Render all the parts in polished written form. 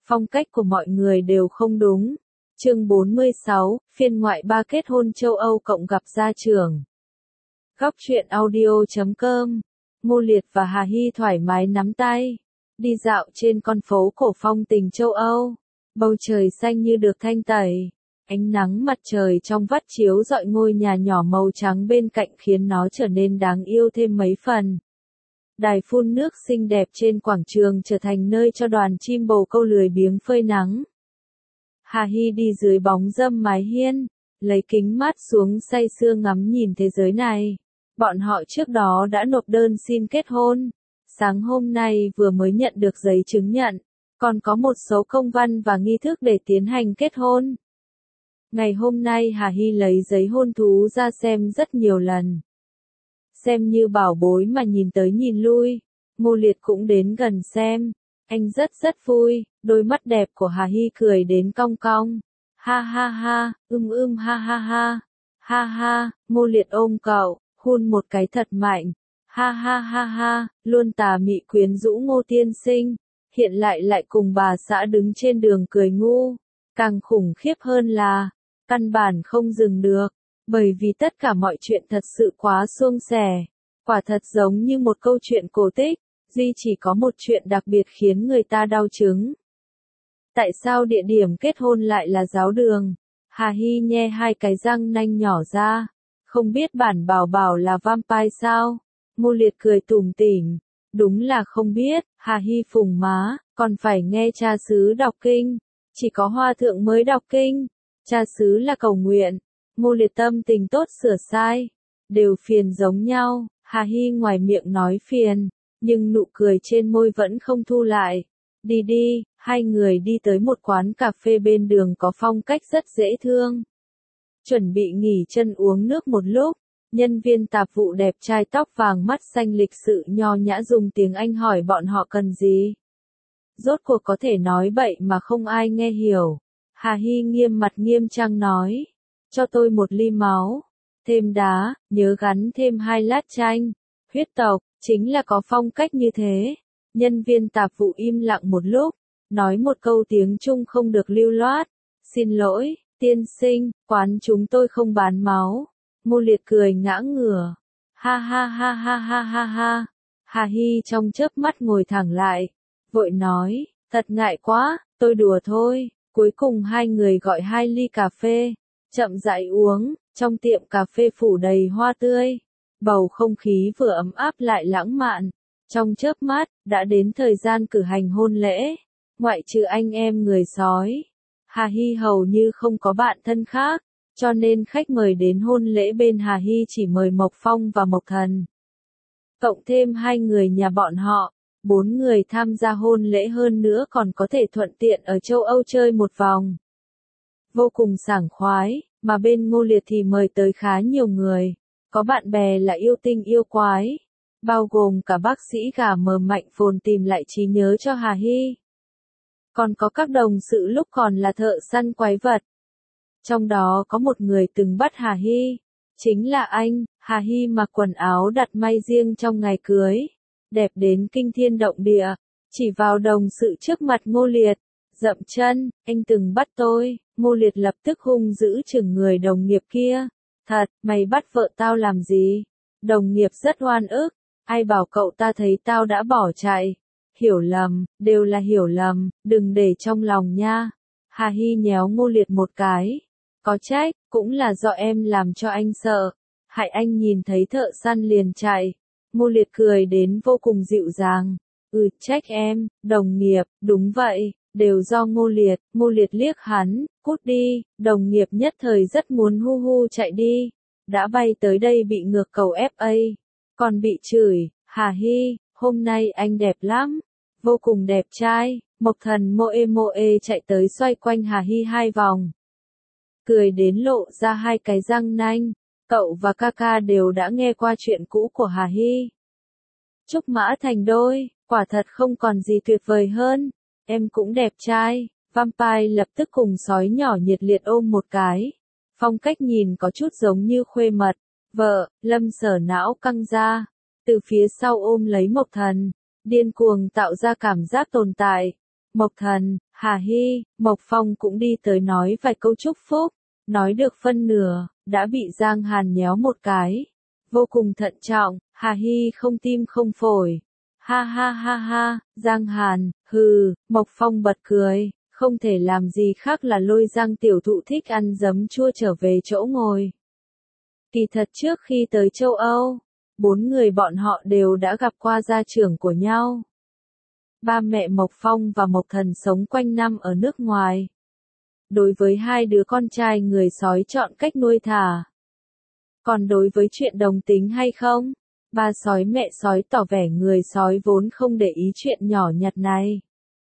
Phong cách của mọi người đều không đúng. Chương 46, phiên ngoại 3 kết hôn châu Âu cộng gặp gia trưởng. Góc truyện audio.com. Ngô Liệt và Hà Hy thoải mái nắm tay, đi dạo trên con phố cổ phong tình châu Âu. Bầu trời xanh như được thanh tẩy, ánh nắng mặt trời trong vắt chiếu rọi ngôi nhà nhỏ màu trắng bên cạnh khiến nó trở nên đáng yêu thêm mấy phần. Đài phun nước xinh đẹp trên quảng trường trở thành nơi cho đoàn chim bồ câu lười biếng phơi nắng. Hà Hy đi dưới bóng râm mái hiên, lấy kính mát xuống say sưa ngắm nhìn thế giới này. Bọn họ trước đó đã nộp đơn xin kết hôn. Sáng hôm nay vừa mới nhận được giấy chứng nhận, còn có một số công văn và nghi thức để tiến hành kết hôn. Ngày hôm nay Hà Hy lấy giấy hôn thú ra xem rất nhiều lần. Xem như bảo bối mà nhìn tới nhìn lui. Ngô Liệt cũng đến gần xem. Anh rất vui, đôi mắt đẹp của Hà Hy cười đến cong cong. Ha ha ha, ha ha ha. Ha ha, Ngô Liệt ôm cậu, hôn một cái thật mạnh. Ha ha ha ha, luôn tà mị quyến rũ Ngô tiên sinh. Hiện lại cùng bà xã đứng trên đường cười ngu. Càng khủng khiếp hơn là, căn bản không dừng được. Bởi vì tất cả mọi chuyện thật sự quá suôn sẻ. Quả thật giống như một câu chuyện cổ tích. Duy chỉ có một chuyện đặc biệt khiến người ta đau chứng. Tại sao địa điểm kết hôn lại là giáo đường? Hà Hy nhe hai cái răng nanh nhỏ ra. Không biết bản bảo bảo là vampire sao? Ngô Liệt cười tủm tỉm. Đúng là không biết. Hà Hy phùng má, còn phải nghe cha xứ đọc kinh. Chỉ có hòa thượng mới đọc kinh. Cha xứ là cầu nguyện. Ngô Liệt tâm tình tốt sửa sai. Đều phiền giống nhau. Hà Hy ngoài miệng nói phiền, nhưng nụ cười trên môi vẫn không thu lại. Đi, hai người đi tới một quán cà phê bên đường có phong cách rất dễ thương. Chuẩn bị nghỉ chân uống nước một lúc, nhân viên tạp vụ đẹp trai tóc vàng mắt xanh lịch sự nho nhã dùng tiếng Anh hỏi bọn họ cần gì. Rốt cuộc có thể nói bậy mà không ai nghe hiểu. Hà Hy nghiêm mặt nghiêm trang nói, cho tôi một ly máu, thêm đá, nhớ gắn thêm 2 lát chanh, huyết tộc. Chính là có phong cách như thế. Nhân viên tạp vụ im lặng một lúc, nói một câu tiếng Trung không được lưu loát. Xin lỗi, tiên sinh, quán chúng tôi không bán máu. Ngô Liệt cười ngã ngửa. Ha ha ha ha ha ha ha. Hà Hy trong chớp mắt ngồi thẳng lại, vội nói, thật ngại quá, tôi đùa thôi. Cuối cùng hai người gọi 2 ly cà phê, chậm rãi uống, trong tiệm cà phê phủ đầy hoa tươi. Bầu không khí vừa ấm áp lại lãng mạn. Trong chớp mắt, đã đến thời gian cử hành hôn lễ. Ngoại trừ anh em người sói, Hà Hy hầu như không có bạn thân khác, cho nên khách mời đến hôn lễ bên Hà Hy chỉ mời Mộc Phong và Mộc Thần. Cộng thêm 2 người nhà bọn họ, 4 người tham gia hôn lễ hơn nữa còn có thể thuận tiện ở châu Âu chơi một vòng. Vô cùng sảng khoái, mà bên Ngô Liệt thì mời tới khá nhiều người. Có bạn bè là yêu tinh yêu quái, bao gồm cả bác sĩ gà mờ Mạnh Phồn tìm lại trí nhớ cho Hà Hy. Còn có các đồng sự lúc còn là thợ săn quái vật. Trong đó có một người từng bắt Hà Hy, chính là anh. Hà Hy mặc quần áo đặt may riêng trong ngày cưới, đẹp đến kinh thiên động địa, chỉ vào đồng sự trước mặt Ngô Liệt, dậm chân, anh từng bắt tôi. Ngô Liệt lập tức hung dữ chừng người đồng nghiệp kia. Thật, mày bắt vợ tao làm gì? Đồng nghiệp rất oan ức, ai bảo cậu ta thấy tao đã bỏ chạy. Hiểu lầm, đều là hiểu lầm, đừng để trong lòng nha. Hà Hy nhéo Ngô Liệt một cái. Có trách, cũng là do em làm cho anh sợ. Hại anh nhìn thấy thợ săn liền chạy. Ngô Liệt cười đến vô cùng dịu dàng. Trách em, đồng nghiệp, đúng vậy, đều do Ngô Liệt. Ngô Liệt liếc hắn, cút đi. Đồng nghiệp nhất thời rất muốn hu chạy đi. Đã bay tới đây bị ngược cầu FA. Còn bị chửi, Hà Hy, hôm nay anh đẹp lắm. Vô cùng đẹp trai. Mộc Thần moe chạy tới xoay quanh Hà Hy 2 vòng. Cười đến lộ ra 2 cái răng nanh. Cậu và Kaka đều đã nghe qua chuyện cũ của Hà Hy. Trúc mã thành đôi, quả thật không còn gì tuyệt vời hơn. Em cũng đẹp trai. Vampire lập tức cùng sói nhỏ nhiệt liệt ôm một cái. Phong cách nhìn có chút giống như khuê mật. Vợ, Lâm Sở não căng ra. Từ phía sau ôm lấy Mộc Thần. Điên cuồng tạo ra cảm giác tồn tại. Mộc Thần, Hà Hy, Mộc Phong cũng đi tới nói vài câu chúc phúc, nói được phân nửa, đã bị Giang Hàn nhéo một cái. Vô cùng thận trọng, Hà Hy không tim không phổi. Ha ha ha ha, Giang Hàn, hừ, Mộc Phong bật cười, không thể làm gì khác là lôi Giang tiểu thụ thích ăn giấm chua trở về chỗ ngồi. Kỳ thật trước khi tới châu Âu, 4 người bọn họ đều đã gặp qua gia trưởng của nhau. Ba mẹ Mộc Phong và Mộc Thần sống quanh năm ở nước ngoài. Đối với hai đứa con trai người sói chọn cách nuôi thả. Còn đối với chuyện đồng tính hay không, ba sói mẹ sói tỏ vẻ người sói vốn không để ý chuyện nhỏ nhặt này.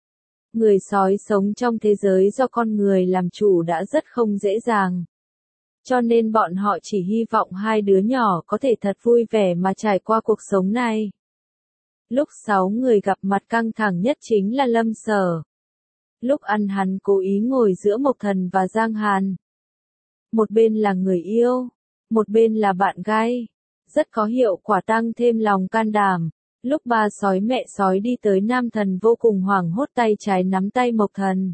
Người sói sống trong thế giới do con người làm chủ đã rất không dễ dàng. Cho nên bọn họ chỉ hy vọng hai đứa nhỏ có thể thật vui vẻ mà trải qua cuộc sống này. Lúc 6 người gặp mặt căng thẳng nhất chính là Lâm Sở. Lúc ăn hắn cố ý ngồi giữa Mộc Thần và Giang Hàn. Một bên là người yêu, một bên là bạn gái. Rất có hiệu quả tăng thêm lòng can đảm. Lúc ba sói mẹ sói đi tới Nam Thần vô cùng hoảng hốt, tay trái nắm tay Mộc Thần.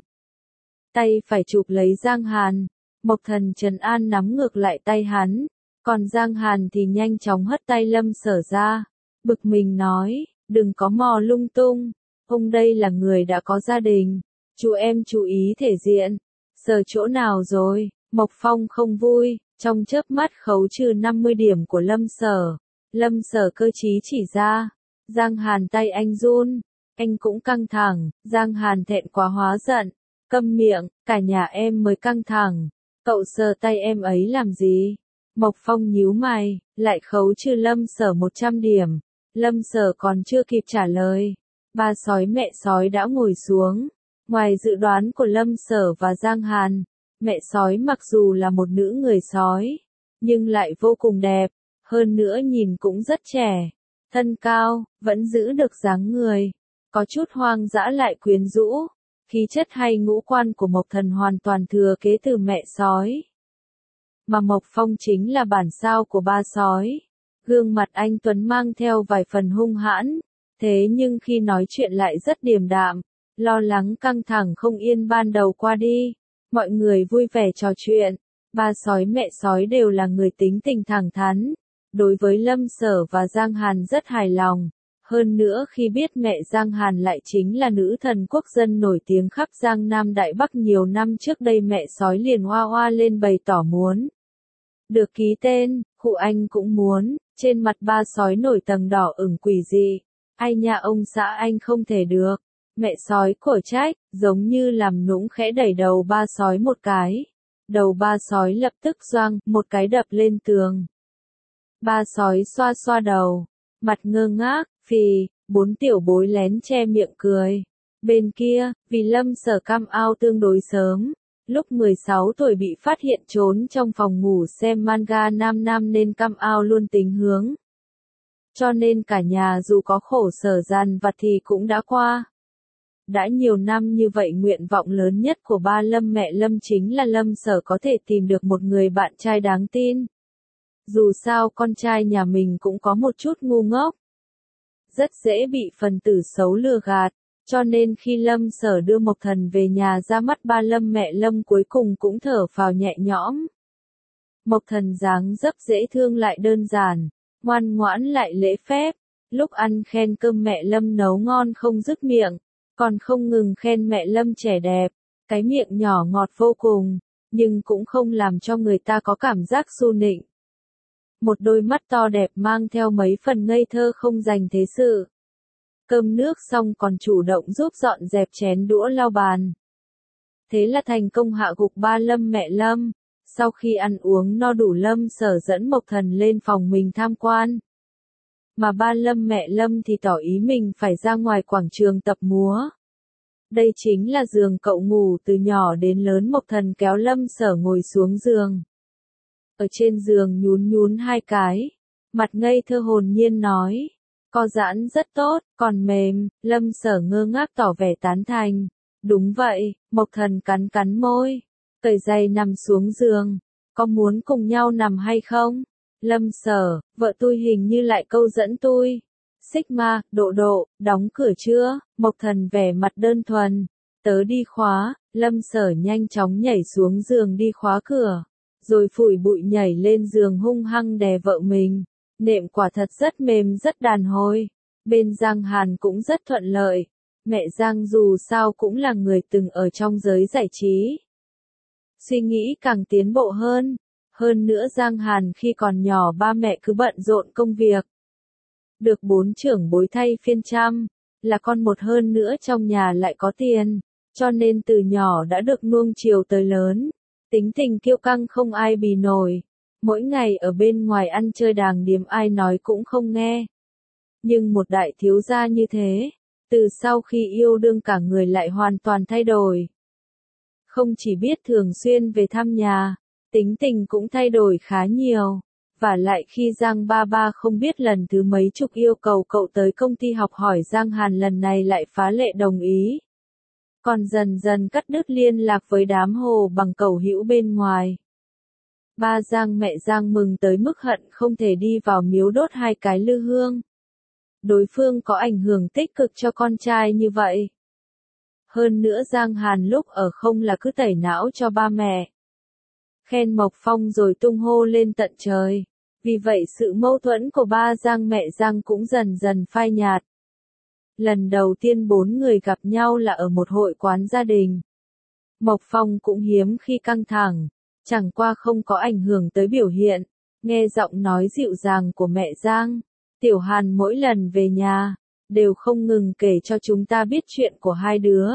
Tay phải chụp lấy Giang Hàn. Mộc Thần trấn an nắm ngược lại tay hắn. Còn Giang Hàn thì nhanh chóng hất tay Lâm Sở ra. Bực mình nói, đừng có mò lung tung. Ông đây là người đã có gia đình. Chú em chú ý thể diện. Sở chỗ nào rồi? Mộc Phong không vui, trong chớp mắt khấu trừ 50 điểm của Lâm Sở. Lâm Sở cơ trí chỉ ra. Giang Hàn tay anh run. Anh cũng căng thẳng. Giang Hàn thẹn quá hóa giận. Câm miệng, cả nhà em mới căng thẳng. Cậu sờ tay em ấy làm gì? Mộc Phong nhíu mày, lại khấu trừ Lâm Sở 100 điểm. Lâm Sở còn chưa kịp trả lời. Ba sói mẹ sói đã ngồi xuống. Ngoài dự đoán của Lâm Sở và Giang Hàn, mẹ sói mặc dù là một nữ người sói, nhưng lại vô cùng đẹp, hơn nữa nhìn cũng rất trẻ, thân cao, vẫn giữ được dáng người, có chút hoang dã lại quyến rũ, khí chất hay ngũ quan của Mộc Thần hoàn toàn thừa kế từ mẹ sói. Mà Mộc Phong chính là bản sao của ba sói. Gương mặt anh tuấn mang theo vài phần hung hãn, thế nhưng khi nói chuyện lại rất điềm đạm, lo lắng căng thẳng không yên ban đầu qua đi. Mọi người vui vẻ trò chuyện, ba sói mẹ sói đều là người tính tình thẳng thắn. Đối với Lâm Sở và Giang Hàn rất hài lòng. Hơn nữa khi biết mẹ Giang Hàn lại chính là nữ thần quốc dân nổi tiếng khắp Giang Nam Đại Bắc nhiều năm trước đây, mẹ sói liền hoa hoa lên bày tỏ muốn được ký tên, cụ anh cũng muốn. Trên mặt ba sói nổi tầng đỏ ửng quỷ dị. Ai nha ông xã anh không thể được. Mẹ sói cổ trách, giống như làm nũng khẽ đẩy đầu ba sói một cái. Đầu ba sói lập tức doang, một cái đập lên tường. Ba sói xoa xoa đầu, mặt ngơ ngác, phì, 4 tiểu bối lén che miệng cười. Bên kia, vì Lâm Sở come out tương đối sớm. Lúc 16 tuổi bị phát hiện trốn trong phòng ngủ xem manga nam nam nên come out luôn tính hướng. Cho nên cả nhà dù có khổ sở dằn vặt thì cũng đã qua. Đã nhiều năm như vậy, nguyện vọng lớn nhất của ba Lâm mẹ Lâm chính là Lâm Sở có thể tìm được một người bạn trai đáng tin. Dù sao con trai nhà mình cũng có một chút ngu ngốc. Rất dễ bị phần tử xấu lừa gạt. Cho nên khi Lâm Sở đưa Mộc Thần về nhà, ra mắt ba Lâm mẹ Lâm cuối cùng cũng thở phào nhẹ nhõm. Mộc Thần dáng dấp dễ thương lại đơn giản, ngoan ngoãn lại lễ phép. Lúc ăn khen cơm mẹ Lâm nấu ngon không dứt miệng, còn không ngừng khen mẹ Lâm trẻ đẹp. Cái miệng nhỏ ngọt vô cùng, nhưng cũng không làm cho người ta có cảm giác su nịnh. Một đôi mắt to đẹp mang theo mấy phần ngây thơ không dành thế sự. Cơm nước xong còn chủ động giúp dọn dẹp chén đũa lau bàn. Thế là thành công hạ gục ba Lâm mẹ Lâm. Sau khi ăn uống no đủ, Lâm Sở dẫn Mộc Thần lên phòng mình tham quan. Mà ba Lâm mẹ Lâm thì tỏ ý mình phải ra ngoài quảng trường tập múa. Đây chính là giường cậu ngủ từ nhỏ đến lớn. Mộc Thần kéo Lâm Sở ngồi xuống giường. Ở trên giường nhún nhún hai cái. Mặt ngây thơ hồn nhiên nói. Co giãn rất tốt, còn mềm. Lâm Sở ngơ ngác tỏ vẻ tán thành. Đúng vậy, Mộc Thần cắn cắn môi. Cởi giày nằm xuống giường. Có muốn cùng nhau nằm hay không? Lâm Sở, vợ tôi hình như lại câu dẫn tôi. Sigma, Độ Độ, đóng cửa chưa? Mộc Thần vẻ mặt đơn thuần. Tớ đi khóa, Lâm Sở nhanh chóng nhảy xuống giường đi khóa cửa, rồi phủi bụi nhảy lên giường hung hăng đè vợ mình. Nệm quả thật rất mềm rất đàn hồi. Bên Giang Hàn cũng rất thuận lợi. Mẹ Giang dù sao cũng là người từng ở trong giới giải trí. Suy nghĩ càng tiến bộ hơn. Hơn nữa Giang Hàn khi còn nhỏ ba mẹ cứ bận rộn công việc. Được 4 trưởng bối thay phiên chăm, là con một hơn nữa trong nhà lại có tiền, cho nên từ nhỏ đã được nuông chiều tới lớn. Tính tình kiêu căng không ai bì nổi. Mỗi ngày ở bên ngoài ăn chơi đàng điếm ai nói cũng không nghe. Nhưng một đại thiếu gia như thế, từ sau khi yêu đương cả người lại hoàn toàn thay đổi. Không chỉ biết thường xuyên về thăm nhà, tính tình cũng thay đổi khá nhiều. Và lại khi Giang ba ba không biết lần thứ mấy chục yêu cầu cậu tới công ty học hỏi Giang Hàn lần này lại phá lệ đồng ý. Còn dần dần cắt đứt liên lạc với đám hồ bằng cầu hữu bên ngoài. Ba Giang mẹ Giang mừng tới mức hận không thể đi vào miếu đốt 2 cái lư hương. Đối phương có ảnh hưởng tích cực cho con trai như vậy. Hơn nữa Giang Hàn lúc ở không là cứ tẩy não cho ba mẹ. Khen Mộc Phong rồi tung hô lên tận trời. Vì vậy sự mâu thuẫn của ba Giang mẹ Giang cũng dần dần phai nhạt. Lần đầu tiên 4 người gặp nhau là ở một hội quán gia đình. Mộc Phong cũng hiếm khi căng thẳng, chẳng qua không có ảnh hưởng tới biểu hiện. Nghe giọng nói dịu dàng của mẹ Giang, Tiểu Hàn mỗi lần về nhà, đều không ngừng kể cho chúng ta biết chuyện của hai đứa.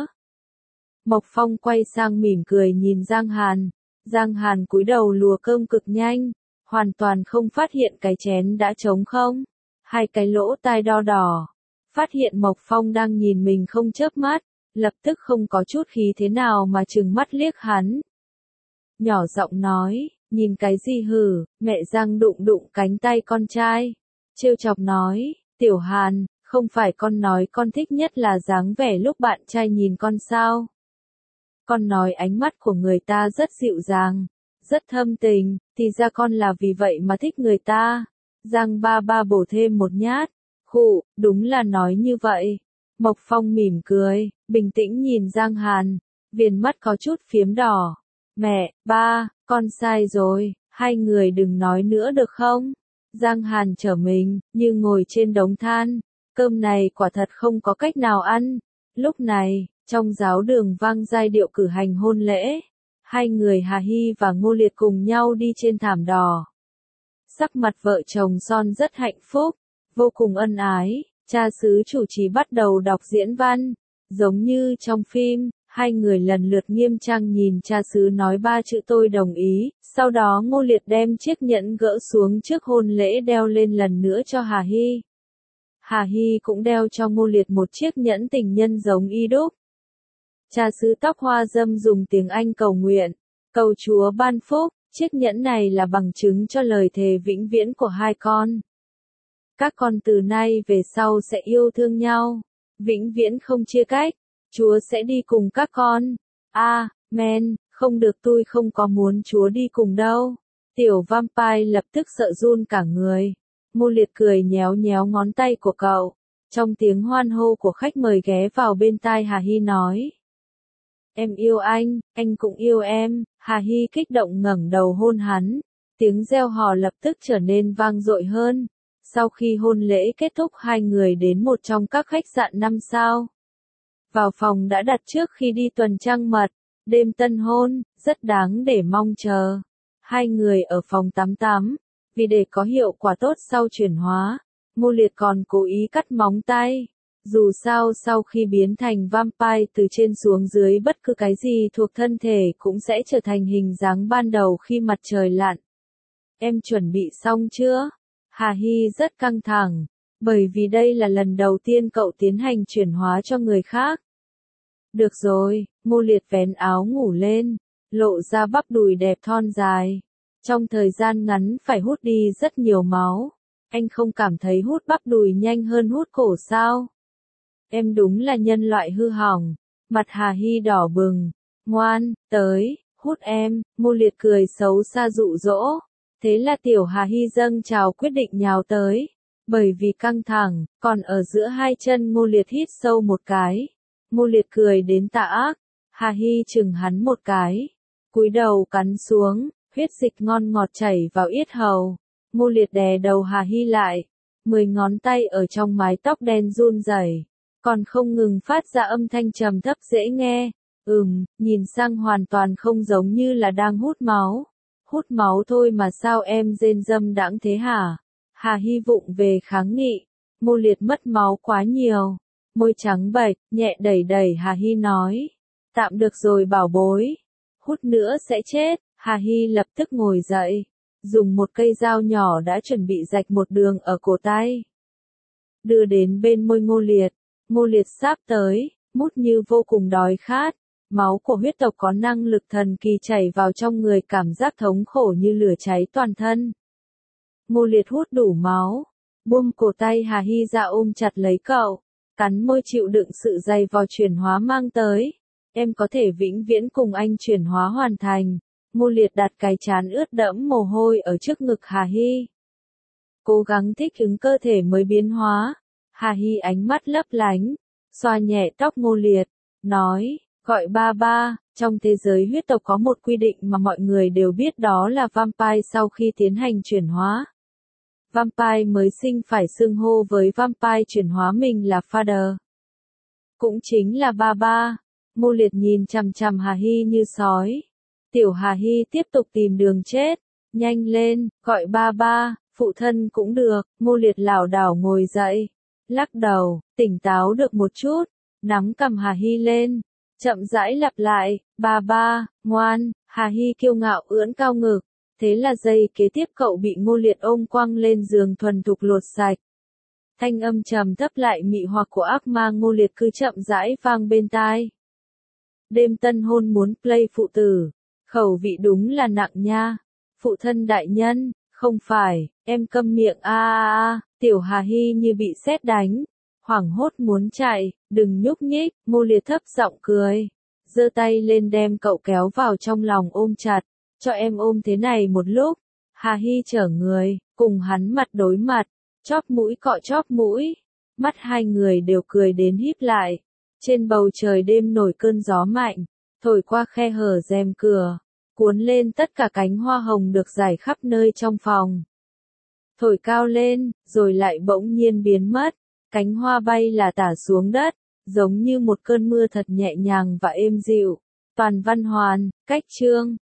Mộc Phong quay sang mỉm cười nhìn Giang Hàn. Giang Hàn cúi đầu lùa cơm cực nhanh, hoàn toàn không phát hiện cái chén đã trống không. 2 cái lỗ tai đo đỏ. Phát hiện Mộc Phong đang nhìn mình không chớp mắt, lập tức không có chút khí thế nào mà trừng mắt liếc hắn. Nhỏ giọng nói, nhìn cái gì hử, mẹ Giang đụng đụng cánh tay con trai. Trêu chọc nói, Tiểu Hàn, không phải con nói con thích nhất là dáng vẻ lúc bạn trai nhìn con sao. Con nói ánh mắt của người ta rất dịu dàng, rất thâm tình, thì ra con là vì vậy mà thích người ta. Giang ba ba bổ thêm một nhát. Khụ, đúng là nói như vậy. Mộc Phong mỉm cười, bình tĩnh nhìn Giang Hàn, viền mắt có chút phiếm đỏ. Mẹ, ba, con sai rồi, hai người đừng nói nữa được không? Giang Hàn trở mình, như ngồi trên đống than, cơm này quả thật không có cách nào ăn. Lúc này, trong giáo đường vang giai điệu cử hành hôn lễ, hai người Hà Hy và Ngô Liệt cùng nhau đi trên thảm đỏ. Sắc mặt vợ chồng son rất hạnh phúc, vô cùng ân ái, cha xứ chủ trì bắt đầu đọc diễn văn, giống như trong phim, hai người lần lượt nghiêm trang nhìn cha xứ nói 3 chữ tôi đồng ý, sau đó Ngô Liệt đem chiếc nhẫn gỡ xuống trước hôn lễ đeo lên lần nữa cho Hà Hy. Hà Hy cũng đeo cho Ngô Liệt một chiếc nhẫn tình nhân giống y đúc. Cha xứ tóc hoa dâm dùng tiếng Anh cầu nguyện, cầu Chúa ban phúc, chiếc nhẫn này là bằng chứng cho lời thề vĩnh viễn của hai con. Các con từ nay về sau sẽ yêu thương nhau, vĩnh viễn không chia cách, Chúa sẽ đi cùng các con. Amen, không được tôi không có muốn Chúa đi cùng đâu. Tiểu vampire lập tức sợ run cả người. Ngô Liệt cười nhéo nhéo ngón tay của cậu. Trong tiếng hoan hô của khách mời ghé vào bên tai Hà Hy nói. Em yêu anh cũng yêu em. Hà Hy kích động ngẩng đầu hôn hắn. Tiếng reo hò lập tức trở nên vang dội hơn. Sau khi hôn lễ kết thúc hai người đến một trong các khách sạn 5 sao. Vào phòng đã đặt trước khi đi tuần trăng mật, đêm tân hôn, rất đáng để mong chờ. Hai người ở phòng tắm, vì để có hiệu quả tốt sau chuyển hóa, Ngô Liệt còn cố ý cắt móng tay. Dù sao sau khi biến thành vampire từ trên xuống dưới bất cứ cái gì thuộc thân thể cũng sẽ trở thành hình dáng ban đầu khi mặt trời lặn. Em chuẩn bị xong chưa? Hà Hy rất căng thẳng, bởi vì đây là lần đầu tiên cậu tiến hành chuyển hóa cho người khác. Được rồi, Ngô Liệt vén áo ngủ lên, lộ ra bắp đùi đẹp thon dài. Trong thời gian ngắn phải hút đi rất nhiều máu. Anh không cảm thấy hút bắp đùi nhanh hơn hút cổ sao? Em đúng là nhân loại hư hỏng. Mặt Hà Hy đỏ bừng. Ngoan, tới, hút em. Ngô Liệt cười xấu xa dụ dỗ. Thế là tiểu Hà Hy dâng trào quyết định nhào tới. Bởi vì căng thẳng, còn ở giữa hai chân Ngô Liệt hít sâu một cái. Ngô Liệt cười đến tà ác, Hà Hy chừng hắn một cái, cúi đầu cắn xuống, huyết dịch ngon ngọt chảy vào yết hầu. Ngô Liệt đè đầu Hà Hy lại, 10 ngón tay ở trong mái tóc đen run rẩy, còn không ngừng phát ra âm thanh trầm thấp dễ nghe. Nhìn sang hoàn toàn không giống như là đang hút máu. Hút máu thôi mà sao em rên râm đãng thế hả? Hà Hy vụng về kháng nghị. Ngô Liệt mất máu quá nhiều. Môi trắng bệch, nhẹ đẩy đẩy Hà Hy nói. Tạm được rồi bảo bối. Hút nữa sẽ chết. Hà Hy lập tức ngồi dậy. Dùng một cây dao nhỏ đã chuẩn bị rạch một đường ở cổ tay. Đưa đến bên môi Ngô Liệt. Ngô Liệt sáp tới, mút như vô cùng đói khát. Máu của huyết tộc có năng lực thần kỳ chảy vào trong người, cảm giác thống khổ như lửa cháy toàn thân. Ngô Liệt hút đủ máu, buông cổ tay Hà Hy ra ôm chặt lấy cậu, cắn môi chịu đựng sự dày vò chuyển hóa mang tới. Em có thể vĩnh viễn cùng anh chuyển hóa hoàn thành. Ngô Liệt đặt cái trán ướt đẫm mồ hôi ở trước ngực Hà Hy. Cố gắng thích ứng cơ thể mới biến hóa. Hà Hy ánh mắt lấp lánh, xoa nhẹ tóc Ngô Liệt, nói. Gọi ba ba, trong thế giới huyết tộc có một quy định mà mọi người đều biết, đó là vampire sau khi tiến hành chuyển hóa. Vampire mới sinh phải xưng hô với vampire chuyển hóa mình là father. Cũng chính là ba ba. Ngô Liệt nhìn chằm chằm Hà Hy như sói. Tiểu Hà Hy tiếp tục tìm đường chết. Nhanh lên, gọi ba ba, phụ thân cũng được. Ngô Liệt lảo đảo ngồi dậy. Lắc đầu, tỉnh táo được một chút. Nắm cầm Hà Hy lên. Chậm rãi lặp lại, ba ba, ngoan. Hà Hy kiêu ngạo ưỡn cao ngực. Thế là giây kế tiếp cậu bị Ngô Liệt ôm quăng lên giường thuần thục lột sạch. Thanh âm trầm thấp lại mị hoặc của ác ma Ngô Liệt cứ chậm rãi vang bên tai. Đêm tân hôn muốn play phụ tử. Khẩu vị đúng là nặng nha. Phụ thân đại nhân, không phải, em câm miệng a. Tiểu Hà Hy như bị sét đánh. Hoảng hốt muốn chạy, đừng nhúc nhích. Ngô Liệt thấp giọng cười. Giơ tay lên đem cậu kéo vào trong lòng ôm chặt. Cho em ôm thế này một lúc. Hà Hy trở người, cùng hắn mặt đối mặt. Chóp mũi cọ chóp mũi. Mắt hai người đều cười đến híp lại. Trên bầu trời đêm nổi cơn gió mạnh. Thổi qua khe hở rèm cửa. Cuốn lên tất cả cánh hoa hồng được rải khắp nơi trong phòng. Thổi cao lên, rồi lại bỗng nhiên biến mất. Cánh hoa bay là tả xuống đất, giống như một cơn mưa thật nhẹ nhàng và êm dịu. Toàn văn hoàn, cách chương.